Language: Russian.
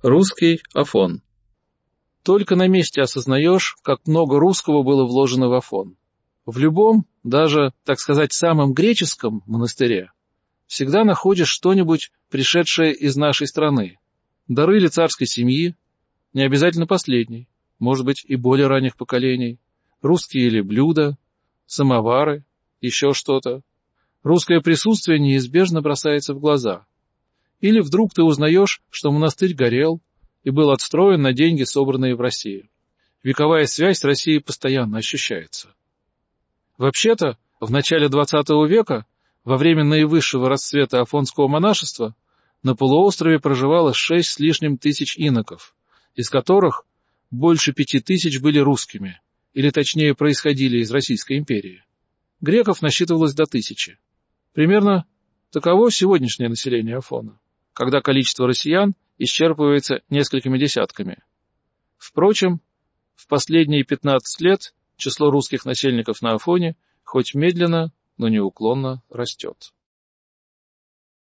Русский Афон. Только на месте осознаешь, как много русского было вложено в Афон. В любом, даже, так сказать, самом греческом монастыре всегда находишь что-нибудь, пришедшее из нашей страны. Дары ли царской семьи, не обязательно последней, может быть, и более ранних поколений, русские или блюда, самовары, еще что-то. Русское присутствие неизбежно бросается в глаза. Или вдруг ты узнаешь, что монастырь горел и был отстроен на деньги, собранные в России. Вековая связь с Россией постоянно ощущается. Вообще-то, в начале XX века, во время наивысшего расцвета афонского монашества, на полуострове проживало 6 с лишним тысяч иноков, из которых больше 5000 были русскими, или точнее происходили из Российской империи. Греков насчитывалось до 1000. Примерно таково сегодняшнее население Афона, когда количество россиян исчерпывается несколькими десятками. Впрочем, в последние 15 лет число русских насельников на Афоне хоть медленно, но неуклонно растет.